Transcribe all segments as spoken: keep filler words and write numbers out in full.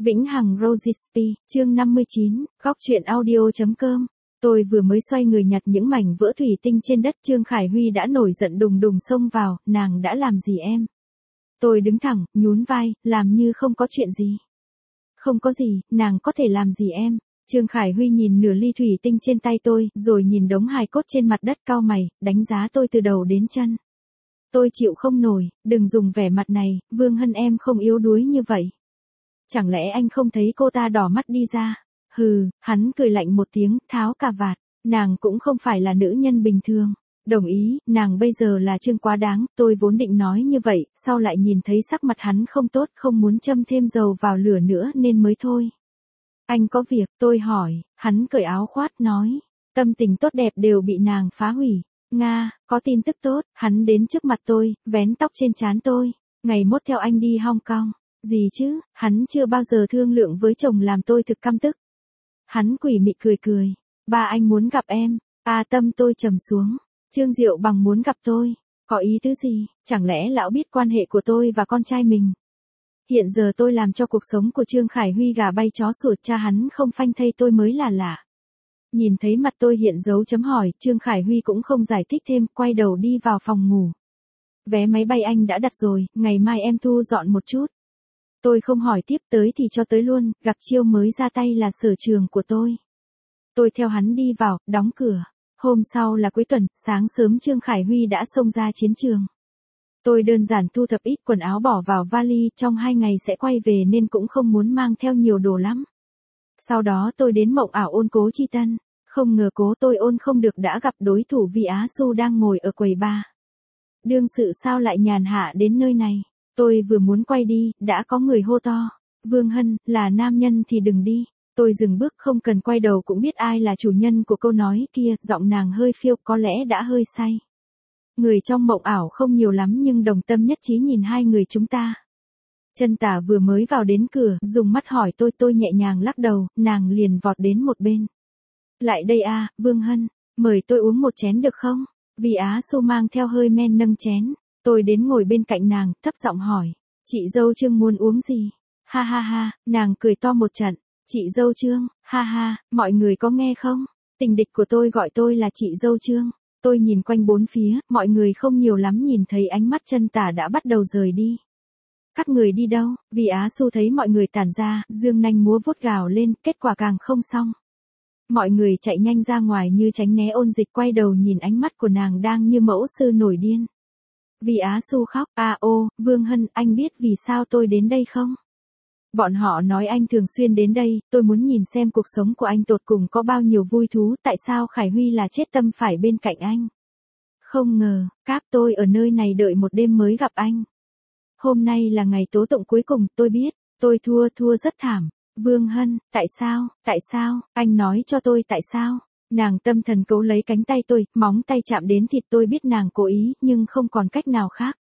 Vĩnh Hằng Rogispi, chương năm mươi chín, góc truyện audio.com. Tôi vừa mới xoay người nhặt những mảnh vỡ thủy tinh trên đất, Trương Khải Huy đã nổi giận đùng đùng xông vào. Nàng đã làm gì em? Tôi đứng thẳng, nhún vai, làm như không có chuyện gì. Không có gì, nàng có thể làm gì em? Trương Khải Huy nhìn nửa ly thủy tinh trên tay tôi, rồi nhìn đống hài cốt trên mặt đất, cau mày, đánh giá tôi từ đầu đến chân. Tôi chịu không nổi, đừng dùng vẻ mặt này, Vương Hân em không yếu đuối như vậy. Chẳng lẽ anh không thấy cô ta đỏ mắt đi ra? Hừ, hắn cười lạnh một tiếng, tháo cà vạt. Nàng cũng không phải là nữ nhân bình thường. Đồng ý, nàng bây giờ là Trương quá đáng. Tôi vốn định nói như vậy, sau lại nhìn thấy sắc mặt hắn không tốt, không muốn châm thêm dầu vào lửa nữa nên mới thôi. Anh có việc, tôi hỏi. Hắn cởi áo khoác nói. Tâm tình tốt đẹp đều bị nàng phá hủy. Nga, có tin tức tốt. Hắn đến trước mặt tôi, vén tóc trên trán tôi. Ngày mốt theo anh đi Hong Kong. Gì chứ, hắn chưa bao giờ thương lượng với chồng làm tôi thực căm tức. Hắn quỷ mị cười cười. Ba anh muốn gặp em. À tâm tôi trầm xuống. Trương Diệu Bằng muốn gặp tôi. Có ý tứ gì? Chẳng lẽ lão biết quan hệ của tôi và con trai mình? Hiện giờ tôi làm cho cuộc sống của Trương Khải Huy gà bay chó sủa, cha hắn không phanh thây tôi mới là lạ. Nhìn thấy mặt tôi hiện dấu chấm hỏi, Trương Khải Huy cũng không giải thích thêm, quay đầu đi vào phòng ngủ. Vé máy bay anh đã đặt rồi, ngày mai em thu dọn một chút. Tôi không hỏi tiếp, tới thì cho tới luôn, gặp chiêu mới ra tay là sở trường của tôi. Tôi theo hắn đi vào, đóng cửa. Hôm sau là cuối tuần, sáng sớm Trương Khải Huy đã xông ra chiến trường. Tôi đơn giản thu thập ít quần áo bỏ vào vali, trong hai ngày sẽ quay về nên cũng không muốn mang theo nhiều đồ lắm. Sau đó tôi đến mộng ảo ôn Cố Chi Tân. Không ngờ cố tôi ôn không được đã gặp đối thủ vì Á Su đang ngồi ở quầy bar. Đương sự sao lại nhàn hạ đến nơi này? Tôi vừa muốn quay đi, đã có người hô to. Vương Hân, là nam nhân thì đừng đi. Tôi dừng bước, không cần quay đầu cũng biết ai là chủ nhân của câu nói kia, giọng nàng hơi phiêu, có lẽ đã hơi say. Người trong mộng ảo không nhiều lắm nhưng đồng tâm nhất trí nhìn hai người chúng ta. Chân Tả vừa mới vào đến cửa, dùng mắt hỏi tôi, tôi nhẹ nhàng lắc đầu, nàng liền vọt đến một bên. Lại đây a, Vương Hân, mời tôi uống một chén được không? Vì Á Su mang theo hơi men nâng chén. Tôi đến ngồi bên cạnh nàng, thấp giọng hỏi. Chị dâu Trương muốn uống gì? Ha ha ha, nàng cười to một trận. Chị dâu Trương, ha ha, mọi người có nghe không? Tình địch của tôi gọi tôi là chị dâu Trương. Tôi nhìn quanh bốn phía, mọi người không nhiều lắm nhìn thấy ánh mắt Chân Tả đã bắt đầu rời đi. Các người đi đâu? Vì Á Su thấy mọi người tản ra, dương nanh múa vuốt gào lên, kết quả càng không xong. Mọi người chạy nhanh ra ngoài như tránh né ôn dịch, quay đầu nhìn ánh mắt của nàng đang như mẫu sư nổi điên. Vì Á Su khóc, à ô, Vương Hân, anh biết vì sao tôi đến đây không? Bọn họ nói anh thường xuyên đến đây, tôi muốn nhìn xem cuộc sống của anh tột cùng có bao nhiêu vui thú, tại sao Khải Huy là chết tâm phải bên cạnh anh. Không ngờ, cáp tôi ở nơi này đợi một đêm mới gặp anh. Hôm nay là ngày tố tụng cuối cùng, tôi biết, tôi thua, thua rất thảm. Vương Hân, tại sao, tại sao, anh nói cho tôi tại sao? Nàng tâm thần cấu lấy cánh tay tôi, móng tay chạm đến thịt, tôi biết nàng cố ý, nhưng không còn cách nào khác.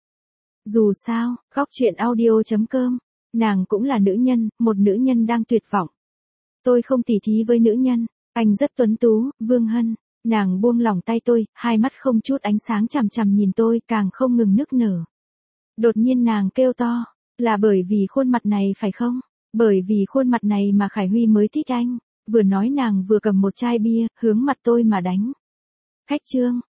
Dù sao, góc truyện audio.com, nàng cũng là nữ nhân, một nữ nhân đang tuyệt vọng. Tôi không tỉ thí với nữ nhân, anh rất tuấn tú, Vương Hân. Nàng buông lỏng tay tôi, hai mắt không chút ánh sáng chằm chằm nhìn tôi, càng không ngừng nức nở. Đột nhiên nàng kêu to, là bởi vì khuôn mặt này phải không? Bởi vì khuôn mặt này mà Khải Huy mới thích anh. Vừa nói nàng vừa cầm một chai bia, hướng mặt tôi mà đánh. Khách Trương,